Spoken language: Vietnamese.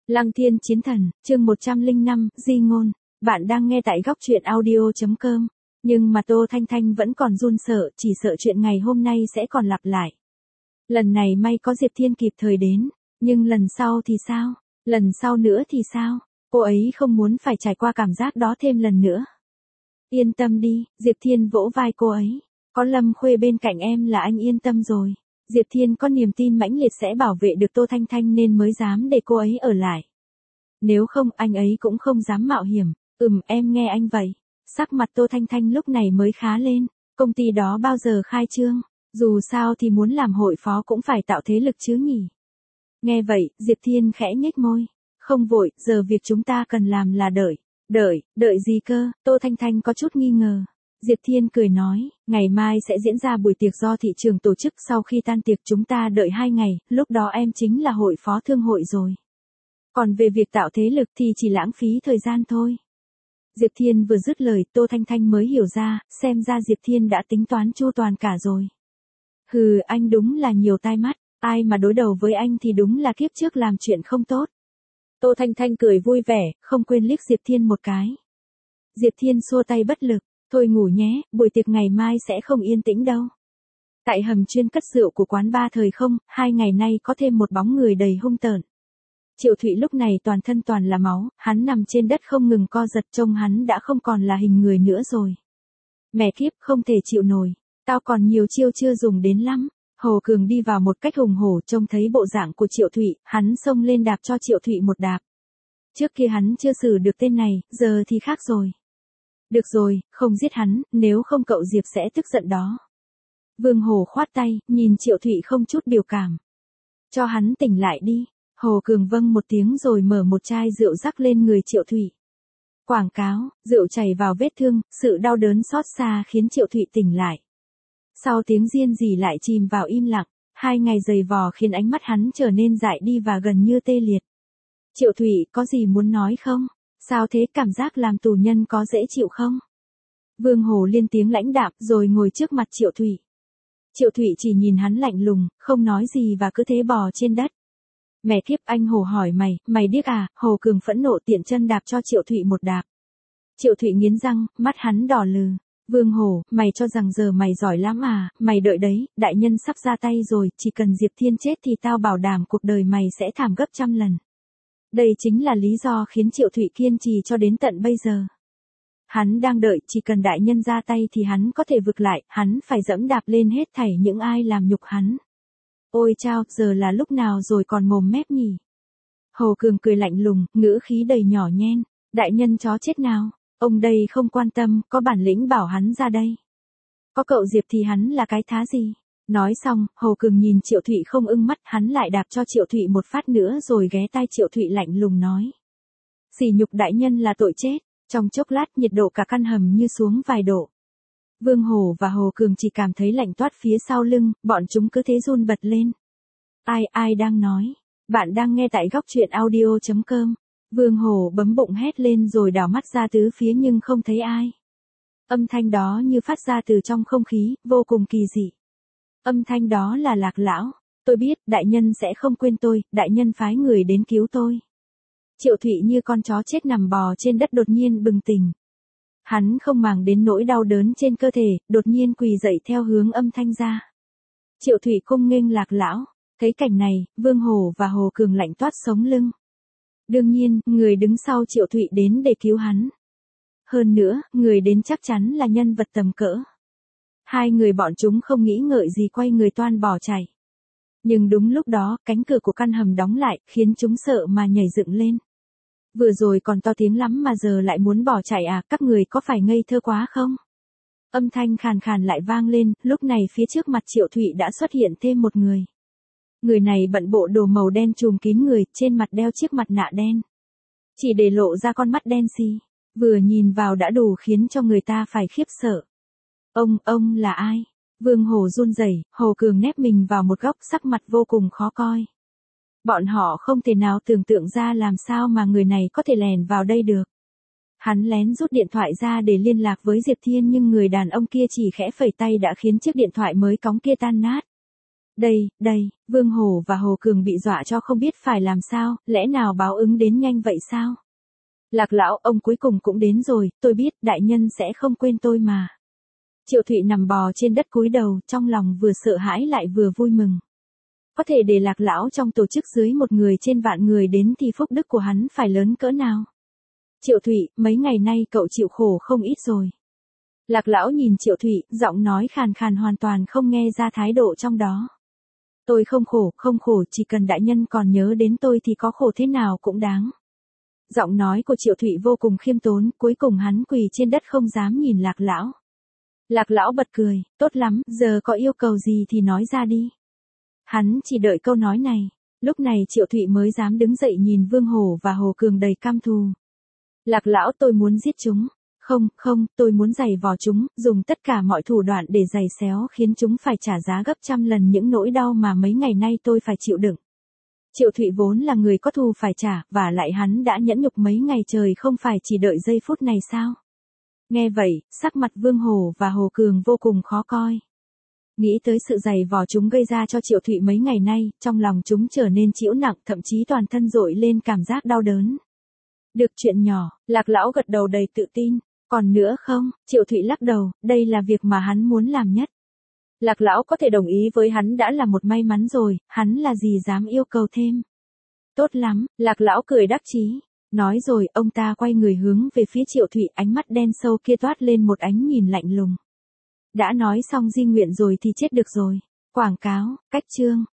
Lăng Thiên Chiến Thần, chương 105, Di Ngôn. Bạn đang nghe tại góc truyện audio.com. Nhưng mà Tô Thanh Thanh vẫn còn run sợ, chỉ sợ chuyện ngày hôm nay sẽ còn lặp lại. Lần này may có Diệp Thiên kịp thời đến, nhưng lần sau thì sao? Lần sau nữa thì sao? Cô ấy không muốn phải trải qua cảm giác đó thêm lần nữa. Yên tâm đi, Diệp Thiên vỗ vai cô ấy. Có Lâm Khuê bên cạnh em là anh yên tâm rồi. Diệp Thiên có niềm tin mãnh liệt sẽ bảo vệ được Tô Thanh Thanh nên mới dám để cô ấy ở lại. Nếu không anh ấy cũng không dám mạo hiểm. Em nghe anh vậy. Sắc mặt Tô Thanh Thanh lúc này mới khá lên. Công ty đó bao giờ khai trương? Dù sao thì muốn làm hội phó cũng phải tạo thế lực chứ nhỉ. Nghe vậy, Diệp Thiên khẽ nhếch môi. Không vội, giờ việc chúng ta cần làm là đợi. Đợi gì cơ? Tô Thanh Thanh có chút nghi ngờ. Diệp Thiên cười nói, ngày mai sẽ diễn ra buổi tiệc do thị trường tổ chức, sau khi tan tiệc chúng ta đợi 2 ngày, lúc đó em chính là hội phó thương hội rồi. Còn về việc tạo thế lực thì chỉ lãng phí thời gian thôi. Diệp Thiên vừa dứt lời, Tô Thanh Thanh mới hiểu ra, xem ra Diệp Thiên đã tính toán chu toàn cả rồi. Hừ, anh đúng là nhiều tai mắt, ai mà đối đầu với anh thì đúng là kiếp trước làm chuyện không tốt. Tô Thanh Thanh cười vui vẻ, không quên liếc Diệp Thiên một cái. Diệp Thiên xua tay bất lực. Thôi ngủ nhé, buổi tiệc ngày mai sẽ không yên tĩnh đâu. Tại hầm chuyên cất rượu của quán bar Thời Không, 2 ngày nay có thêm một bóng người đầy hung tợn. Triệu Thụy lúc này toàn thân toàn là máu, hắn nằm trên đất không ngừng co giật, trông hắn đã không còn là hình người nữa rồi. Mẹ kiếp, không thể chịu nổi, tao còn nhiều chiêu chưa dùng đến lắm. Hồ Cường đi vào một cách hùng hổ, trông thấy bộ dạng của Triệu Thụy, hắn xông lên đạp cho Triệu Thụy một đạp. Trước kia hắn chưa xử được tên này, giờ thì khác rồi. Được rồi, không giết hắn, nếu không cậu Diệp sẽ tức giận đó. Vương Hồ khoát tay, nhìn Triệu Thụy không chút biểu cảm. Cho hắn tỉnh lại đi. Hồ Cường vâng một tiếng rồi mở một chai rượu rắc lên người Triệu Thụy. Quảng cáo, rượu chảy vào vết thương, sự đau đớn xót xa khiến Triệu Thụy tỉnh lại. Sau tiếng riêng rỉ lại chìm vào im lặng, 2 ngày dày vò khiến ánh mắt hắn trở nên dại đi và gần như tê liệt. Triệu Thụy, có gì muốn nói không? Sao thế, cảm giác làm tù nhân có dễ chịu không? Vương Hồ lên tiếng lãnh đạm rồi ngồi trước mặt Triệu Thụy. Triệu Thụy chỉ nhìn hắn lạnh lùng, không nói gì và cứ thế bò trên đất. Mẹ kiếp, anh Hồ hỏi mày điếc à? Hồ Cường phẫn nộ tiện chân đạp cho Triệu Thụy một đạp. Triệu Thụy nghiến răng, mắt hắn đỏ lừ. Vương Hồ, mày cho rằng giờ mày giỏi lắm à? Mày đợi đấy, đại nhân sắp ra tay rồi, chỉ cần Diệp Thiên chết thì tao bảo đảm cuộc đời mày sẽ thảm gấp trăm lần. Đây chính là lý do khiến Triệu Thụy kiên trì cho đến tận bây giờ. Hắn đang đợi, chỉ cần đại nhân ra tay thì hắn có thể vực lại, hắn phải dẫm đạp lên hết thảy những ai làm nhục hắn. Ôi chao, giờ là lúc nào rồi còn mồm mép nhỉ? Hồ Cường cười lạnh lùng, ngữ khí đầy nhỏ nhen. Đại nhân chó chết nào? Ông đây không quan tâm, có bản lĩnh bảo hắn ra đây. Có cậu Diệp thì hắn là cái thá gì? Nói xong, Hồ Cường nhìn Triệu Thụy không ưng mắt, hắn lại đạp cho Triệu Thụy một phát nữa rồi ghé tai Triệu Thụy lạnh lùng nói. Sỉ nhục đại nhân là tội chết. Trong chốc lát nhiệt độ cả căn hầm như xuống vài độ. Vương Hồ và Hồ Cường chỉ cảm thấy lạnh toát phía sau lưng, bọn chúng cứ thế run bật lên. Ai đang nói? Bạn đang nghe tại góc truyện audio.com. Vương Hồ bấm bụng hét lên rồi đảo mắt ra tứ phía nhưng không thấy ai. Âm thanh đó như phát ra từ trong không khí, vô cùng kỳ dị. Âm thanh đó là Lạc Lão. Tôi biết, đại nhân sẽ không quên tôi, đại nhân phái người đến cứu tôi. Triệu Thụy như con chó chết nằm bò trên đất đột nhiên bừng tỉnh. Hắn không màng đến nỗi đau đớn trên cơ thể, đột nhiên quỳ dậy theo hướng âm thanh ra. Triệu Thụy cung nghênh Lạc Lão. Thấy cảnh này, Vương Hồ và Hồ Cường lạnh toát sống lưng. Đương nhiên, người đứng sau Triệu Thụy đến để cứu hắn. Hơn nữa, người đến chắc chắn là nhân vật tầm cỡ. 2 người bọn chúng không nghĩ ngợi gì quay người toan bỏ chạy. Nhưng đúng lúc đó, cánh cửa của căn hầm đóng lại, khiến chúng sợ mà nhảy dựng lên. Vừa rồi còn to tiếng lắm mà giờ lại muốn bỏ chạy à, các người có phải ngây thơ quá không? Âm thanh khàn khàn lại vang lên, lúc này phía trước mặt Triệu Thụy đã xuất hiện thêm một người. Người này bận bộ đồ màu đen trùm kín người, trên mặt đeo chiếc mặt nạ đen. Chỉ để lộ ra con mắt đen xì, vừa nhìn vào đã đủ khiến cho người ta phải khiếp sợ. Ông là ai? Vương Hồ run rẩy, Hồ Cường nép mình vào một góc, sắc mặt vô cùng khó coi. Bọn họ không thể nào tưởng tượng ra làm sao mà người này có thể lèn vào đây được. Hắn lén rút điện thoại ra để liên lạc với Diệp Thiên nhưng người đàn ông kia chỉ khẽ phẩy tay đã khiến chiếc điện thoại mới cóng kia tan nát. Đây, Vương Hổ và Hồ Cường bị dọa cho không biết phải làm sao, lẽ nào báo ứng đến nhanh vậy sao? Lạc lão, ông cuối cùng cũng đến rồi, tôi biết, đại nhân sẽ không quên tôi mà. Triệu Thụy nằm bò trên đất cúi đầu, trong lòng vừa sợ hãi lại vừa vui mừng. Có thể để Lạc lão trong tổ chức dưới một người trên vạn người đến thì phúc đức của hắn phải lớn cỡ nào. Triệu Thụy, mấy ngày nay cậu chịu khổ không ít rồi. Lạc lão nhìn Triệu Thụy, giọng nói khàn khàn hoàn toàn không nghe ra thái độ trong đó. Tôi không khổ, chỉ cần đại nhân còn nhớ đến tôi thì có khổ thế nào cũng đáng. Giọng nói của Triệu Thụy vô cùng khiêm tốn, cuối cùng hắn quỳ trên đất không dám nhìn Lạc lão. Lạc lão bật cười, tốt lắm, giờ có yêu cầu gì thì nói ra đi. Hắn chỉ đợi câu nói này, lúc này Triệu Thụy mới dám đứng dậy nhìn Vương Hổ và Hồ Cường đầy căm thù. Lạc lão, tôi muốn giết chúng. Không, tôi muốn giày vò chúng, dùng tất cả mọi thủ đoạn để giày xéo khiến chúng phải trả giá gấp trăm lần những nỗi đau mà mấy ngày nay tôi phải chịu đựng. Triệu Thụy vốn là người có thù phải trả, và lại hắn đã nhẫn nhục mấy ngày trời không phải chỉ đợi giây phút này sao? Nghe vậy, sắc mặt Vương Hổ và Hồ Cường vô cùng khó coi. Nghĩ tới sự giày vò chúng gây ra cho Triệu Thụy mấy ngày nay, trong lòng chúng trở nên trĩu nặng, thậm chí toàn thân dội lên cảm giác đau đớn. Được chuyện nhỏ, Lạc lão gật đầu đầy tự tin. Còn nữa không? Triệu Thụy lắc đầu, đây là việc mà hắn muốn làm nhất. Lạc lão có thể đồng ý với hắn đã là một may mắn rồi, hắn là gì dám yêu cầu thêm. Tốt lắm, Lạc lão cười đắc chí. Nói rồi, ông ta quay người hướng về phía Triệu Thụy, ánh mắt đen sâu kia toát lên một ánh nhìn lạnh lùng. Đã nói xong di nguyện rồi thì chết được rồi. Quảng cáo, cách chương.